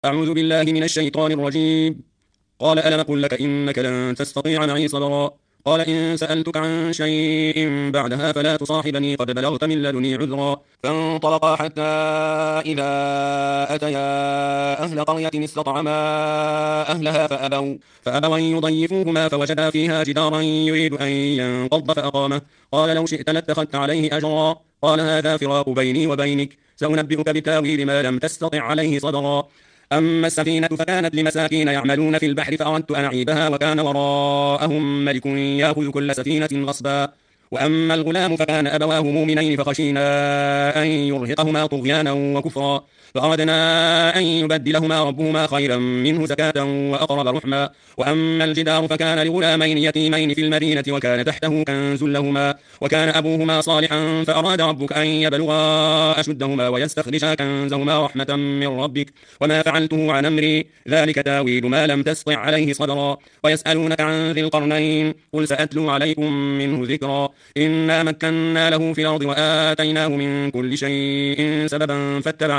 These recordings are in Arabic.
أعوذ بالله من الشيطان الرجيم. قال ألم أقل لك إنك لن تستطيع معي صبرا. قال إن سألتك عن شيء بعدها فلا تصاحبني قد بلغت من لدني عذرا. فانطلقا حتى إذا أتيا أهل قرية استطعما أهلها فأبوا أن يضيفوهما فوجدا فيها جدارا يريد أن ينقض فأقامه. قال لو شئت لاتخذت عليه أجرا. قال هذا فراق بيني وبينك، سأنبئك بتاويل ما لم تستطع عليه صبرا. أما السفينة فكانت لمساكين يعملون في البحر فأردت أن أعيبها وكان وراءهم ملك يأخذ كل سفينة غصبا. وأما الغلام فكان أبواه مؤمنين فخشينا أن يرهقهما طغيانا وكفرا، فأردنا أن يبدلهما ربهما خيرا منه زكاة وأقرب رحما. وأما الجدار فكان لغلامين يتيمين في المدينة وكان تحته كنز لهما وكان أبوهما صالحا فأراد ربك أن يبلغا أشدهما ويستخرجا كنزهما رحمة من ربك وما فعلته عن أمري ذلك تاويل ما لم تسطع عليه صبرا. ويسألونك عن ذي القرنين قل سأتلو عليكم منه ذكرا. إنا مكنا له في الأرض وآتيناه من كل شيء سببا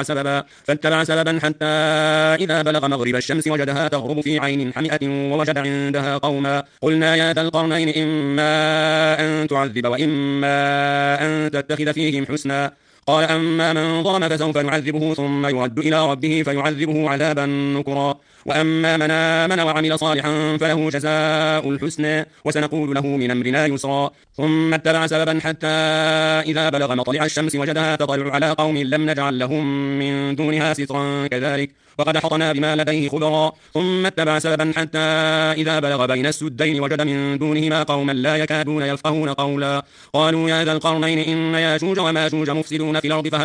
فاتبع سببا حتى إذا بلغ مغرب الشمس وجدها تغرب في عين حمئة ووجد عندها قوما. قلنا يا ذا القرنين إما أن تعذب وإما أن تتخذ فيهم حسنا. قال أما من ظلم فسوف نعذبه ثم يرد إلى ربه فيعذبه عذابا نكرا. وأما من آمن وعمل صالحا فله جزاء الحسنى وسنقول له من أمرنا يسرا. ثم اتبع سببا حتى إذا بلغ مطلع الشمس وجدها تطلع على قوم لم نجعل لهم من دونها سترا كذلك وقد حطنا بما لديه خبرا. ثم اتبع سببا حتى إذا بلغ بين السدين وجد من دونهما قوما لا يكادون يفقهون قولا. قالوا يا ذا القرنين إن ياجوج وماجوج مفسدون في الأرض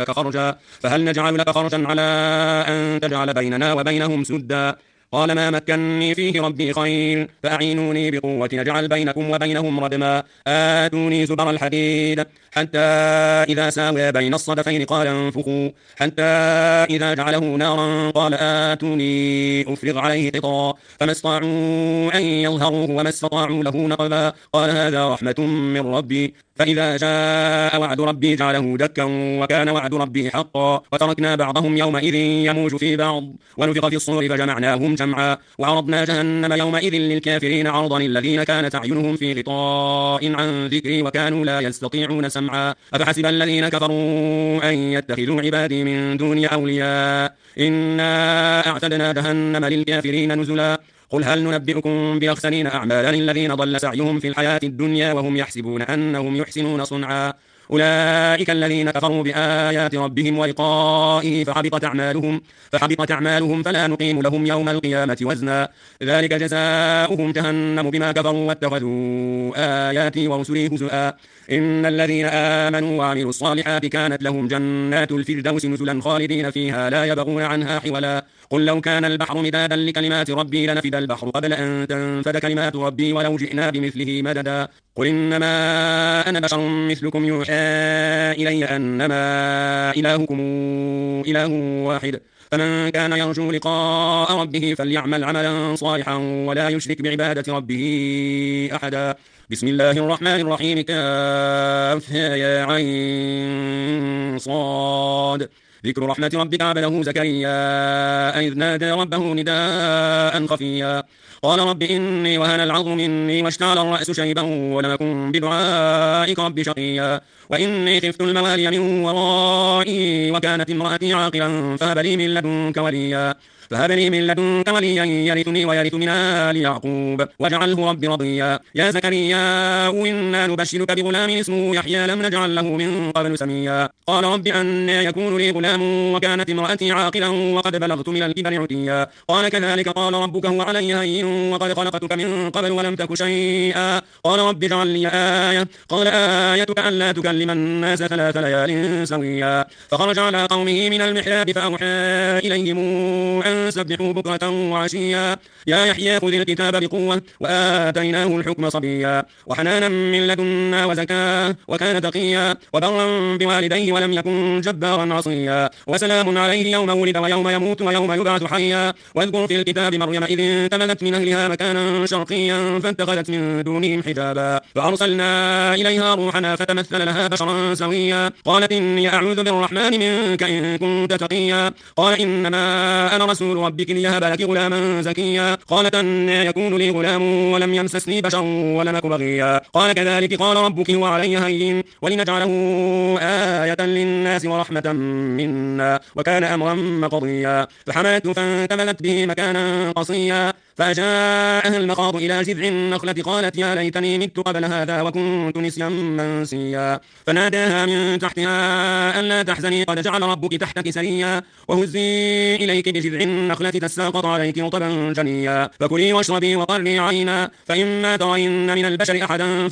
فهل نجعل لك خرجا على أن تجعل بيننا وبينهم سدا. قال ما مكنني فيه ربي خير فأعينوني بقوة نجعل بينكم وبينهم ردما. آتوني زبر الحديد حتى إذا ساوى بين الصدفين قال انفخوا حتى إذا جعله نارا قال آتوني أفرغ عليه قطرا. فما استطاعوا أن يظهروه وما استطاعوا له نقبا. قال هذا رحمة من ربي فإذا جاء وعد ربي جعله دكا وكان وعد ربي حقا. وتركنا بعضهم يومئذ يموج في بعض ونفخ في الصور فجمعناهم جمعا. وعرضنا جهنم يومئذ للكافرين عرضا الذين كانت أعينهم في غطاء عن ذكري وكانوا لا يستطيعون سمعا. أفحسب الذين كفروا أن يتخذوا عبادي من دوني أولياء إنا أعتدنا جهنم للكافرين نزلا. قل هل ننبئكم بأخسرين أعمالا الذين ضل سعيهم في الحياة الدنيا وهم يحسبون أنهم يحسنون صنعا. أولئك الذين كفروا بآيات ربهم ولقائه فحبطت أعمالهم فلا نقيم لهم يوم القيامة وزنا. ذلك جزاؤهم جهنم بما كفروا واتخذوا آياتي ورسلي هزؤا. إن الذين آمنوا وعملوا الصالحات كانت لهم جنات الفردوس نزلا خالدين فيها لا يبغون عنها حولا. قل لو كان البحر مدادا لكلمات ربي لنفد البحر قبل أن تنفد كلمات ربي ولو جئنا بمثله مددا. قل إنما أنا بشر مثلكم يوحى إلي أنما إلهكم إله واحد فمن كان يرجو لقاء ربه فليعمل عملا صالحا ولا يشرك بعبادة ربه أحدا. بسم الله الرحمن الرحيم كافها يا عين صاد. ذكر رحمة ربك عبده زكريا إذ نادى ربه نداء خفيا قال رب إني وهن العظم مني واشتعل الرأس شيبا ولم أكن بدعائك رب شقيا وإني خفت الموالي من ورائي وكانت امرأتي عاقلا فهب لي من لدنك وليا يرثني ويرث من آل يعقوب واجعله رب رضيا. يا زكريا إنا نبشرك بغلام اسمه يحيى لم نجعل له من قبل سميا. قال رب أنى يكون لي غلام وكانت امرأتي عاقلا وقد بلغت من الكبر عتيا. قال كذلك قال ربك هو علي هين وقد خلقتك من قبل ولم تك شيئا. قال رب اجعل لي آية. قال آيتك ألا تكلم الناس 3 ليال سويا. فخرج على قومه من المحراب فأوحى إليهم أن سبحوا بكرة وعشيا. يا يحيى خذ الكتاب بقوة وآتيناه الحكم صبيا وحنانا من لدنا وزكاة وكان تقيا وبرا بوالديه ولم يكن جبارا عصيا. زكريا وسلام عليه يوم ولد ويوم يموت ويوم يبعث حيا. واذكر في الكتاب مريم إذ انتبذت من أهلها مكانا شرقيا فاتخذت من دونهم حجابا فأرسلنا إليها روحنا فتمثل لها بشرا سويا. قالت إني أعوذ بالرحمن منك إن كنت تقيا. قال إنما أنا رسول ربك ليهب لك غلاما زكيا. قالت أن يكون لي غلام ولم يمسسني بشر ولم أك بغيا. قال كذلك قال ربك هو علي هين ولنجعله آية للناس ورحمة منا وكان أمرا مقضيا. فحملته فانتبذت به مكانا قصيا فجاءها المخاض إلى جذع النخلة قالت يا ليتني مت قبل هذا وكنت نسيا منسيا. فناداها من تحتها ألا تحزني قد جعل ربك تحتك سريا وهزي إليك بجذع النخلة تساقط عليك رطبا جنيا. فكلي واشربي وقري عينا فإما ترين من البشر أحدا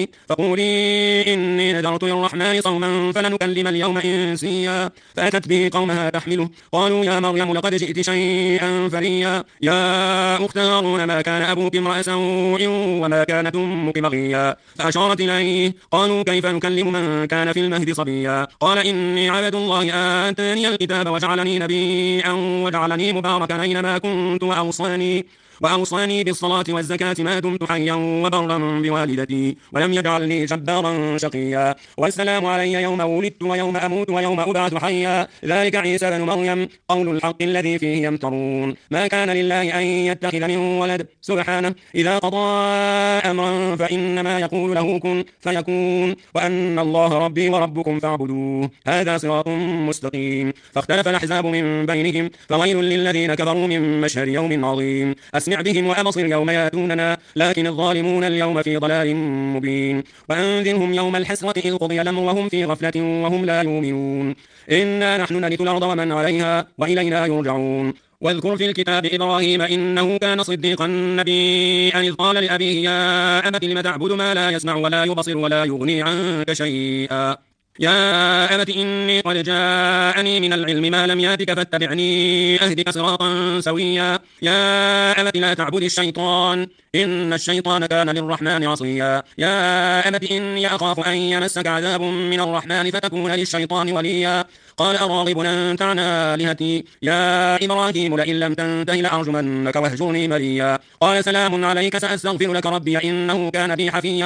فقولي إني نذرت للرحمن صوما فلنكلم اليوم إنسيا. فأتت به قومها تحمله قالوا يا مريم لقد جئت شيئا فريا. يا أخت هارون ما كان أبوك امرأ سوء وما كانت أمك بغيا. فأشارت إليه قالوا كيف نكلم من كان في المهد صبيا. قال إني عبد الله آتاني الكتاب وجعلني نبيا وجعلني مباركا أينما كنت وأوصاني بالصلاة والزكاة ما دمت حيا وبرا بوالدتي ولم يجعلني جبارا شقيا. والسلام علي يوم ولدت ويوم أموت ويوم أبعث حيا. ذلك عيسى بن مريم قول الحق الذي فيه يمترون. ما كان لله أن يتخذ من ولد سبحانه إذا قضى أمرا فإنما يقول له كن فيكون وأن الله ربي وربكم فاعبدوه هذا صراط مستقيم. فاختلف الأحزاب من بينهم فويل للذين كفروا من مشهد يوم عظيم. أسمع بهم وأبصر يوم ياتوننا لكن الظالمون اليوم في ضلال مبين. وأنذرهم يوم الحسرة إذ قضي الأمر وهم في غفلة وهم لا يؤمنون. إنا نحن نرث الأرض ومن عليها وإلينا يرجعون. واذكر في الكتاب إبراهيم إنه كان صديقا نبيا إذ قال لأبيه يا أبت لم تعبد ما لا يسمع ولا يبصر ولا يغني عنك شيئا. يا أبت إني قد جاءني من العلم ما لم ياتك فاتبعني أهدك صراطا سويا. يا أبت لا تعبد الشيطان إن الشيطان كان للرحمن عصيا. يا أبت إني أخاف أن يمسك عذاب من الرحمن فتكون للشيطان وليا. قال أراغب أنت عن آلهتي يا إبراهيم لئن لم تنته لأرجمنك واهجرني مليا. قال سلام عليك سأستغفر لك ربي إنه كان بي حفيا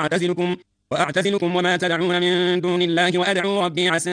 وأعتزلكم وما تدعون من دون الله وأدعو ربي عسى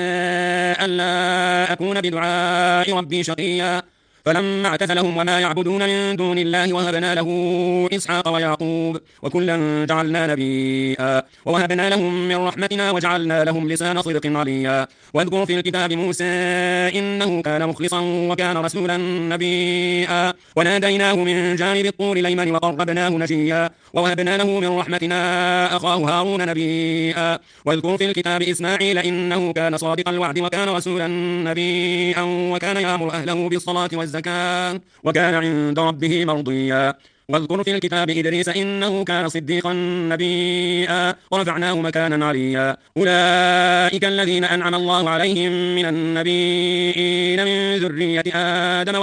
ألا أكون بدعاء ربي شقيا. فلما اعتزلهم وما يعبدون من دون الله وهبنا له إسحاق ويعقوب وكلا جعلنا نبيا ووهبنا لهم من رحمتنا وجعلنا لهم لسان صدق عليا. واذكر في الكتاب موسى إنه كان مخلصا وكان رسولا نبيا. وناديناه من جانب الطور الأيمن وقربناه نجيا ووهبنا له من رحمتنا أخاه هارون نبيا. واذكر في الكتاب إسماعيل إنه كان صادق الوعد وكان رسولا نبيا وكان يأمر أهله بالصلاة والزكاة وكان عند ربه مرضيا. واذكر في الكتاب إدريس إنه كان صديقا نبيا ورفعناه مكانا عليا. أولئك الذين أنعم الله عليهم من النبيين من ذرية آدم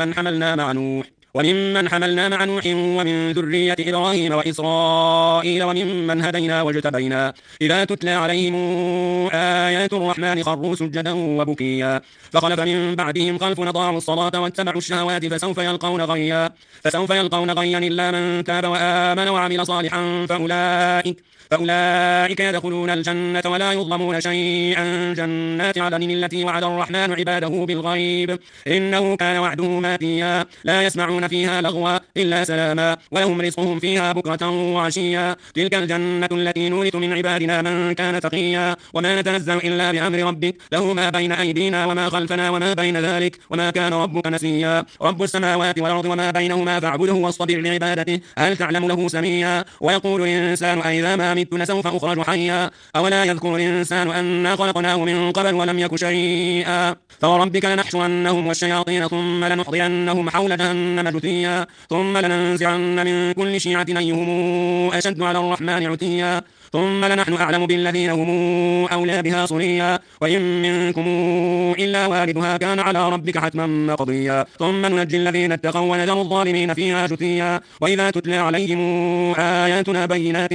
وممن حملنا مع نوح ومن ذرية إبراهيم وإسرائيل وممن هدينا واجتبينا إذا تتلى عليهم آيات الرحمن خروا سجدا وبكيا. فخلف من بعدهم خلف أضاعوا الصلاة واتبعوا الشهوات فسوف يلقون غيا إلا من تاب وآمن وعمل صالحا فأولئك يدخلون الجنة ولا يظلمون شيئا. جنات عدن التي وعد الرحمن عباده بالغيب إنه كان وعده ماتيا. لا يسمعون فيها لغوا إلا سلاما ولهم رزقهم فيها بكرة وعشيا. تلك الجنة التي نورث من عبادنا من كان تقيا. وما نتنزل إلا بأمر ربك له ما بين أيدينا وما خلفنا وما بين ذلك وما كان ربك نسيا. رب السماوات والأرض وما بينهما فاعبده واصطبر لعبادته هل تعلم له سميا. ويقول الإنسان أئذا ما مت لسوف أخرج حيا. أولا يذكر الإنسان أنا خلقناه من قبل ولم يك شيئا. فوربك لنحشرنهم والشياطين ثم لنحضرنهم حول جهنم جثيا ثم لننزعن من كل شيعة أيهم أشد على الرحمن عتيا. ثم لنحن أعلم بالذين هم أولى بها صليا وإن منكم إلا واردها كان على ربك حتما مقضيا ثم ننجي الذين اتقوا ونذر الظالمين فيها جثيا وإذا تتلى عليهم آياتنا بينات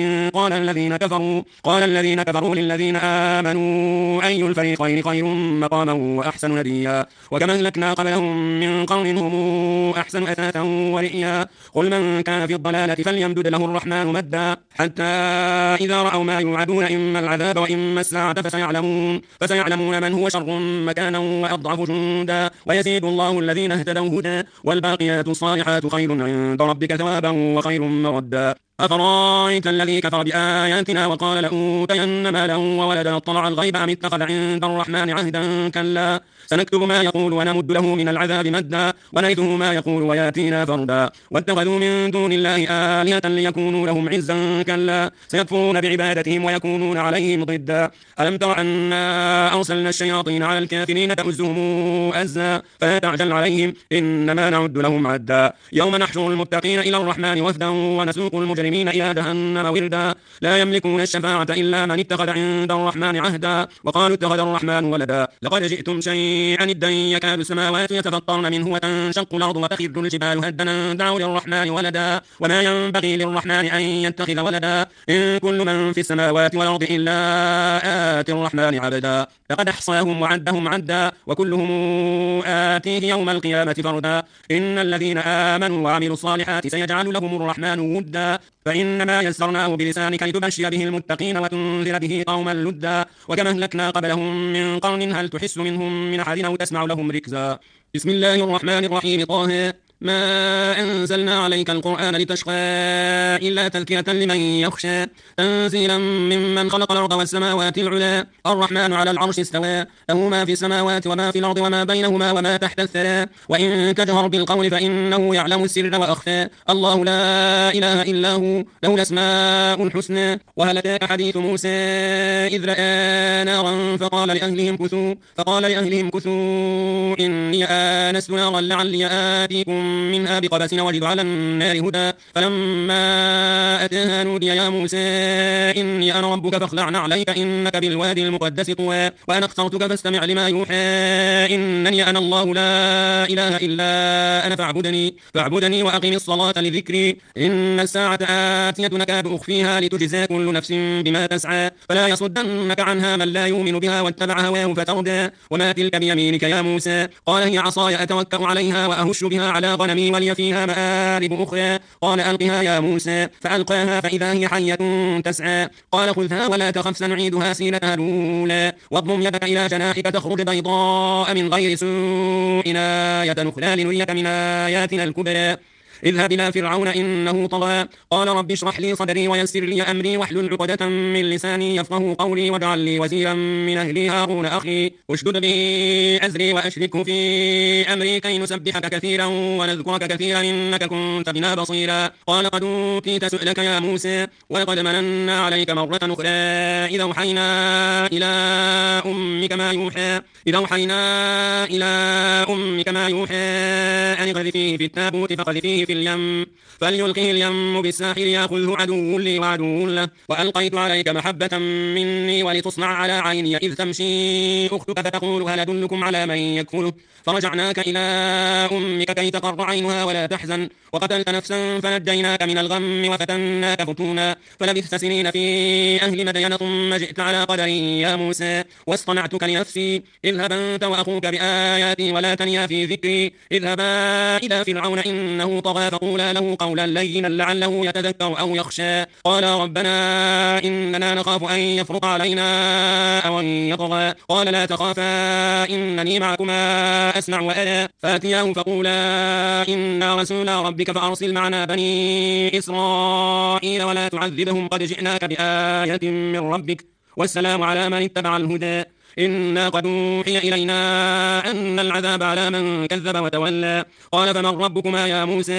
قال الذين كفروا للذين آمنوا أي الفريقين خير مقاما وأحسن نديا وكما أهلكنا قبلهم من قرن هم أحسن أثاثا ورئيا قل من كان في الضلالة فليمدد له الرحمن مدا حتى إذا رأوا ما يوعدون إما العذاب وإما الساعة فسيعلمون من هو شر مكانا وأضعف جندا ويزيد الله الذين اهتدوا هدى والباقيات الصالحات خير عند ربك ثوابا وخير مردا أفرأيت الذي كفر بآياتنا وقال لأوتين مالا وولدا اطلع الغيب أم اتخذ عند الرحمن عهدا كلا سنكتب ما يقول ونمد له من العذاب مدا ونرثه ما يقول وياتينا فردا واتخذوا من دون الله آلهة ليكونوا لهم عزا كلا سيكفرون بعبادتهم ويكونون عليهم ضدا ألم تر أنا أرسلنا الشياطين على الكافرين تؤزهم أزا فلا تعجل عليهم إنما نعد لهم عدا يوم نحشر المتقين إلى الرحمن وفدا ونسوق المجرمين إلى جهنم وردا لا يملكون الشفاعة إلا من اتخذ عند الرحمن عهدا وقالوا اتخذ الرحمن ولدا لقد جئتم شيئا إدا يكاد السماوات يتفطرن منه وتنشق الأرض وتخر الجبال هدا دعوا للرحمن ولدا وما ينبغي للرحمن أن يتخذ ولدا إن كل من في السماوات والأرض إلا آتي الرحمن عبدا لقد أحصاهم وعدهم عدا وكلهم آتيه يوم القيامة فردا إن الذين آمنوا وعملوا الصالحات سيجعل لهم الرحمن ودا فإنما يسرناه بلسانك لتبشر به المتقين وتنذر به قوما لدا وكما أهلكنا قبلهم من قرن هل تحس منهم من أحد أو تسمع لهم ركزا بسم الله الرحمن الرحيم طه ما أنزلنا عليك القرآن لتشقى إلا تذكرة لمن يخشى تنزيلا ممن خلق الأرض والسماوات العلى الرحمن على العرش استوى له ما في السماوات وما في الأرض وما بينهما وما تحت الثرى وإن تجهر بالقول فإنه يعلم السر وأخفى الله لا إله إلا هو له الأسماء الحسنى وهل أتاك حديث موسى إذ رأى نارا فقال لأهلهم كثوا إني آنست نارا لعلي آتيكم منها بقبس وجد على النار هدى فلما أتاها نودي يا موسى إني أنا ربك فاخلع عليك إنك بالوادي المقدس طوى وأنا اخترتك فاستمع لما يوحى إنني أنا الله لا إله إلا أنا فاعبدني وأقم الصلاة لذكري إن الساعة آتية نكاد أخفيها لتجزى كل نفس بما تسعى فلا يصدنك عنها من لا يؤمن بها واتبع هواه فتردى وما تلك بيمينك يا موسى قال هي عصاي أتوكأ عليها وأهش بها على غنمي ولي فيها مآرب أخرى قال ألقها يا موسى فألقاها فإذا هي حية تسعى قال خذها ولا تخف سنعيدها سيرتها الأولى واضمم يدك إلى جناحك تخرج بيضاء من غير سوء آية أخرى لنريك من آياتنا الكبرى اذهب إلى فرعون إنه طغى قال رب اشرح لي صدري ويسر لي أمري واحلل عقدة من لساني يفقهوا قولي واجعل لي وزيرا من أهلي هارون أخي اشدد به أزري وأشركه في أمري كي نسبحك كثيرا ونذكرك كثيرا إنك كنت بنا بصيرا قال قد أوتيت سؤلك يا موسى ولقد مننا عليك مرة أخرى إذا أوحينا إلى أمك ما يوحى أن اقذفيه في التابوت فقذفيه في اليم فليلقه اليم بالساحل يأخذه عدو لي وعدو له وألقيت عليك محبة مني ولتصنع على عيني إذ تمشي أختك فتقول هل أدلكم على من يكفله فرجعناك إلى أمك كي تقر عينها ولا تحزن وقتلت نفسا فنجيناك من الغم وفتناك فتونا فلبثت سنين في أهل مدين ثم جئت على قدري يا موسى واصطنعتك لنفسي اذهب أنت وأخوك بآياتي ولا تنيا في ذكري اذهبا إلى فرعون إنه طغى فقولا له قولا لينا لعله يتذكر أو يخشى قال ربنا إننا نخاف أن يفرط علينا أو أن يطغى قال لا تخافا إنني معكما أسمع وأرى فاتياه فقولا إنا رسول ربك فأرسل معنا بني إسرائيل ولا تعذبهم قد جئناك بآية من ربك والسلام على من اتبع الهدى إنا قد أوحي إلينا أن العذاب على من كذب وتولى قال فمن ربكما يا موسى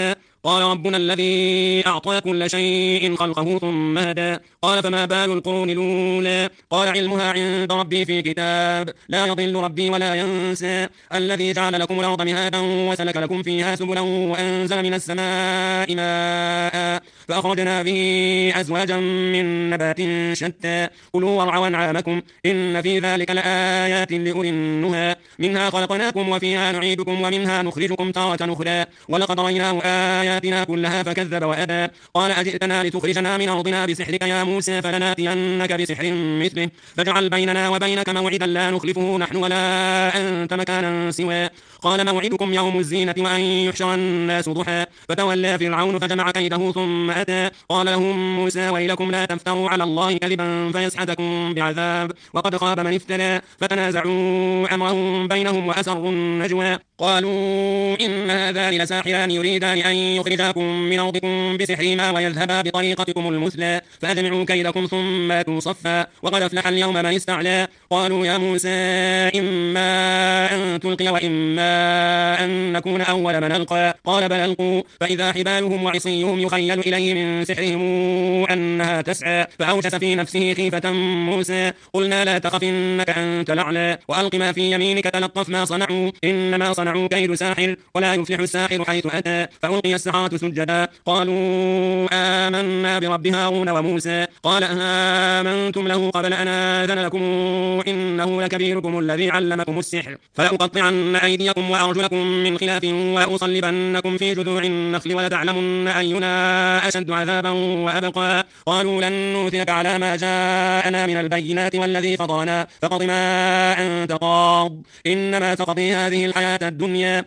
قال ربنا الذي أعطى كل شيء خلقه ثم هدى. قال فما بال القرون الأولى؟ قال علمها عند ربي في كتاب لا يضل ربي ولا ينسى. الذي جعل لكم الأرض مهادا وسلك لكم فيها سبلا وأنزل من السماء ماء فأخرجنا به أزواجا من نبات شتى كلوا وارعوا أنعامكم إن في ذلك لآيات لأولي النهى. منها خلقناكم وفيها نعيدكم ومنها نخرجكم تارة أخرى ولقد رأيناه آياتنا كلها فكذب وأبى. قال أجئتنا لتخرجنا من أرضنا بسحرك يا موسى فلناتينك بسحر مثله فاجعل بيننا وبينك موعدا لا نخلفه نحن ولا أنت مكانا سوى. قال موعدكم يوم الزينة وأن يحشر الناس ضحى فتولى فرعون فجمع كيده ثم أتى. قال لهم موسى ويلكم لا تفتروا على الله كذبا فيسحتكم بعذاب وقد خاب من افترى. فتنازعوا أمرهم بينهم وأسروا النجوى قالوا إن هذان لساحران يريدان أن يخرجاكم من أرضكم بسحرهما ويذهبا بطريقتكم المثلى فأجمعوا كيدكم ثم أتوا صفا وقد أفلح اليوم من استعلى. قالوا يا موسى إما أن تلقي وإما أن نكون أول من ألقى. قال بل ألقوا فإذا حبالهم وعصيهم يخيل إليه من سحرهم أنها تسعى. فأوجس في نفسه خيفة موسى قلنا لا تخف إنك أنت الأعلى وألق ما في يمينك تلقف ما صنعوا إنما صنعوا كيد ساحر ولا يفلح الساحر حيث أتى. فألقي السحرة سجدا قالوا آمنا برب هارون وموسى. قال آمنتم له قبل أن آذن لكم إنه لكبيركم الذي علمكم السحر فلأقطعن أيديكم وأرجلكم من خلاف ولأصلبنكم في جذوع النخل ولتعلمن أينا أشد عذابا وأبقى. قالوا لن نؤثرك على ما جاءنا من البينات والذي فطرنا فقض ما أنت قاض إنما تقضي هذه الحياة الدنيا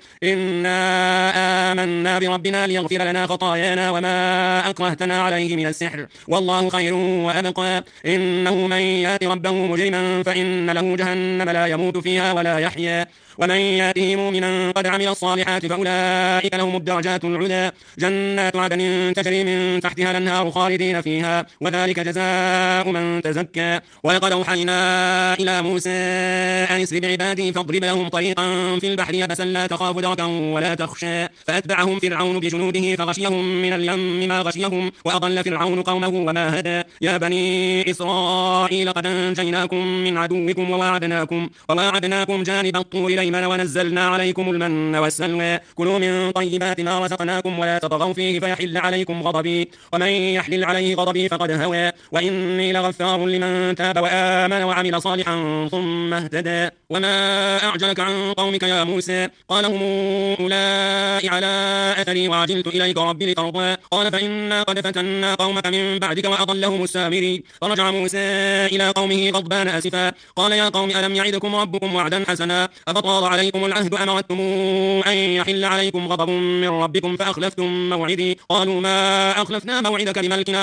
إنا آمنا بربنا ليغفر لنا خطايانا وما أكرهتنا عليه من السحر والله خير وأبقى. إنه من يات ربه مجرما فإن له جهنم لا يموت فيها ولا يحيا ومن ياته مؤمنا قد عمل الصالحات فأولئك لهم الدرجات العلى جنات عدن تجري من تحتها الأنهار خالدين فيها وذلك جزاء من تزكى. ولقد أوحينا إلى موسى أن اسر بعبادي فاضرب لهم طريقا في البحر يبسا لا تخاف دركا ولا تخشى. فأتبعهم فرعون بجنوده فغشيهم من اليم ما غشيهم وأضل فرعون قومه وما هدى. يا بني إسرائيل قد أنجيناكم من عدوكم وواعدناكم جانب الطور الأيمن ونزلنا عليكم المن والسلوى كلوا من طيبات ما رزقناكم ولا تطغوا فيه فيحل عليكم غضبي ومن يحلل عليه غضبي فقد هوى وإني لغفار لمن تاب وآمن وعمل صالحا ثم اهتدى. وما أعجلك عن قومك يا موسى؟ قال هم أولئك على أثري وعجلت إليك ربي لترضى. قال فإنا قد فتنا قومك من بعدك وأضلهم السامري. فرجع موسى إلى قومه غضبان أسفا قال يا قوم ألم يعدكم ربكم وعدا حسنا أفطال عليكم العهد أم أردتم أن يحل عليكم غضب من ربكم فأخلفتم موعدي. قالوا ما أخلفنا موعدك بملكنا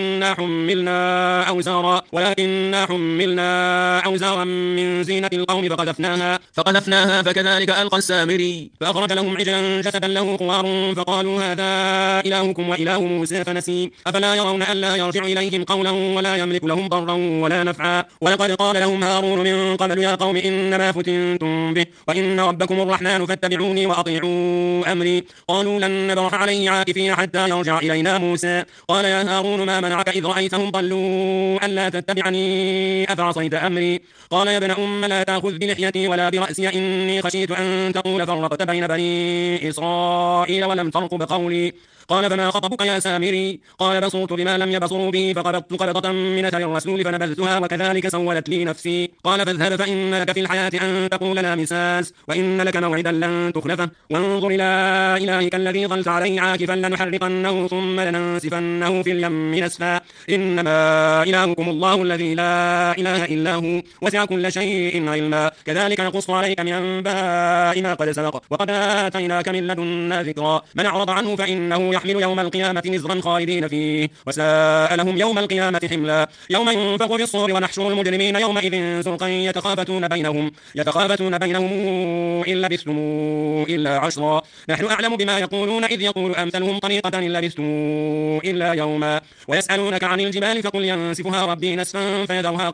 ولكننا حملنا أوزارا من زينة القوم فقذفناها فكذلك ألقى السامري. فأخرج لهم عجلا جسدا له خوار فقالوا هذا إلهكم وإله موسى فنسي. أفلا يرون ألا يرجع إليهم قولا ولا يملك لهم ضرا ولا نفعا. ولقد قال لهم هارون من قبل يا قوم إنما فتنتم به وإن ربكم الرحمن فاتبعوني وأطيعوا أمري. قالوا لن نبرح عليه عاكفين حتى يرجع إلينا موسى. قال يا هارون ما منعك إذ رأيتهم ضلوا ألا تتبعني أفعصيت أمري. قال يا ابن أم لا تأخذ بلحيتي ولا برأسي إني خشيت أن تقول فرقت بين بني إسرائيل ولم ترقب قولي. قال فما خطبك يا سامري؟ قال بصرت بما لم يبصروا به فقبضت قبضة من أثر الرسول فنبذتها وكذلك سولت لي نفسي. قال فاذهب فإن لك في الحياة أن تقول لا مساس وإن لك موعدا لن تخلفه وانظر إلى إلهك الذي ظلت عليه عاكفا لنحرقنه ثم لننسفنه في اليم نسفا. إنما إلهكم الله الذي لا إله إلا هو وسع كل شيء علما كذلك نقص عليك من أنباء ما قد سبق وقد آتيناك من لدنا ذكرا. من أعرض عنه فإنه يحمل يوم القيامة وزرا خالدين فيه وساء لهم يوم القيامة حملا. يوم ينفخ في الصور ونحشر المجرمين يومئذ زرقا يتخافتون بينهم إن لبثتم إلا عشرا. نحن أعلم بما يقولون إذ يقول أمثلهم طريقة إن لبثتم إلا يوما. ويسألونك عن الجبال فقل ينسفها ربي نسفا فيذرها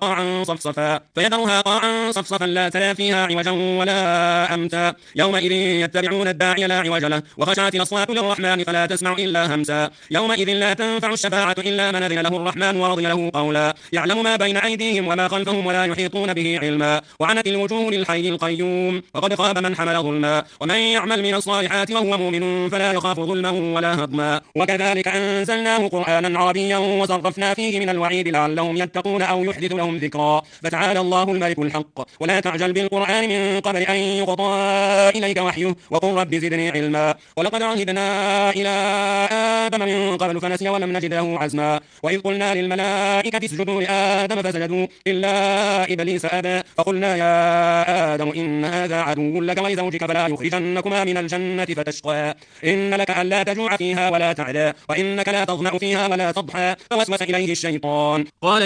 قاعا صفصفا لا ترى فيها عوجا ولا أمتا. يومئذ يتبعون الداعي لا عوج له وخشعت الأصوات للرحمن فلا تسمع تسمع إلا همسا. يومئذ لا تنفع الشفاعة إلا من أذن له الرحمن ورضي له قولا. يعلم ما بين أيديهم وما خلفهم ولا يحيطون به علما. وعنت الوجوه للحي القيوم وقد خاب من حمل ظلما. ومن يعمل من الصالحات وهو مؤمن فلا يخاف ظلما ولا هضما. وكذلك أنزلناه قرآنا عربيا وصرفنا فيه من الوعيد لعلهم يتقون أو يحدث لهم ذكرا. فتعالى الله الملك الحق ولا تعجل بالقرآن من قبل أن يقضى إليك وحيه وقل رب زدني علما. ولقد عهدنا إلى آدم من قبل فنسي ولم نجد له عزما. وإذ قلنا للملائكة اسجدوا لآدم فسجدوا إلا إبليس أبى فقلنا يا آدم إن هذا عدو لك ولزوجك فلا يخرجنكما من الجنة فتشقى. إن لك ألا تجوع فيها ولا تعلى وإنك لا تظمأ فيها ولا تضحى. فوسوس إليه الشيطان قال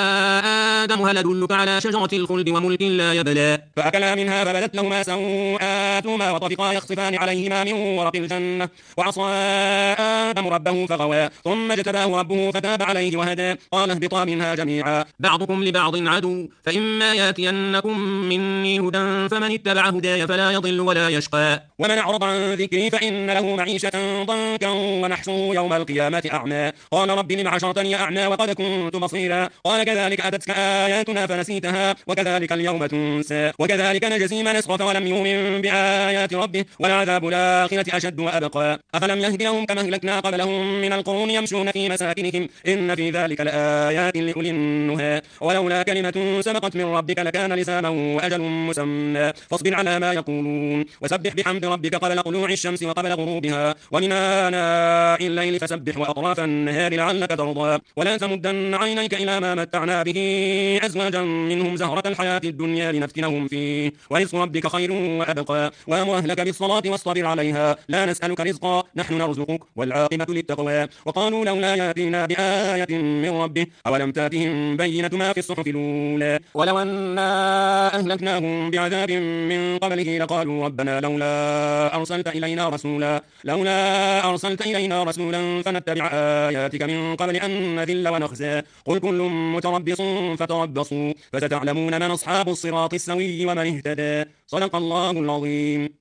يا آدم هل أدلك على شجرة الخلد وملك لا يبلى. فأكلا منها فبدت لهما سوآتهما وطفقا يخصفان عليهما من ورق الجنة. وعصى آدم ربه فغوى ثم اجتباه ربه فتاب عليه وهدى. قال اهبطا منها جميعا بعضكم لبعض عدو فإما ياتينكم مني هدى فمن اتبع هداي فلا يضل ولا يشقى. ومن أعرض عن ذكري فإن له معيشة ضنكا ونحشره يوم القيامة أعمى. قال رب لم حشرتني أعمى وقد كنت بصيرا. قال كذلك أتتك آياتنا فنسيتها وكذلك اليوم تنسى. وكذلك نجزي من أسرف ولم يؤمن بآيات ربه ولعذاب الآخرة أشد وأبقى. أفلم يهد لهم كما أهلكنا قبلهم من القرون يمشون في مساكنهم إن في ذلك لآيات لأولي النهى. ولولا كلمة سبقت من ربك لكان لسانا وأجل مسمى. فاصبر على ما يقولون وسبح بحمد ربك قبل طلوع الشمس وقبل غروبها ومن آناء الليل فسبح وأطراف النهار لعلك ترضى. ولا تمدن عينيك إلى ما متعنا به أزواجا منهم زهرة الحياة الدنيا لنفتنهم فيه ورزق ربك خير وأبقى. وأمر أهلك بالصلاة واصطبر عليها لا نسألك رزقا نحن نرزقك والعاقبة للتقوى. وقالوا لولا يأتينا بآية من ربه أولم تأتهم بينة ما في الصحف الأولى. ولو أنا أهلكناهم بعذاب من قبله لقالوا ربنا لولا أرسلت إلينا رسولا فنتبع آياتك من قبل أن نذل ونخزى. قل كل متربص فتربصوا فستعلمون من أصحاب الصراط السوي ومن اهتدى. صدق الله العظيم.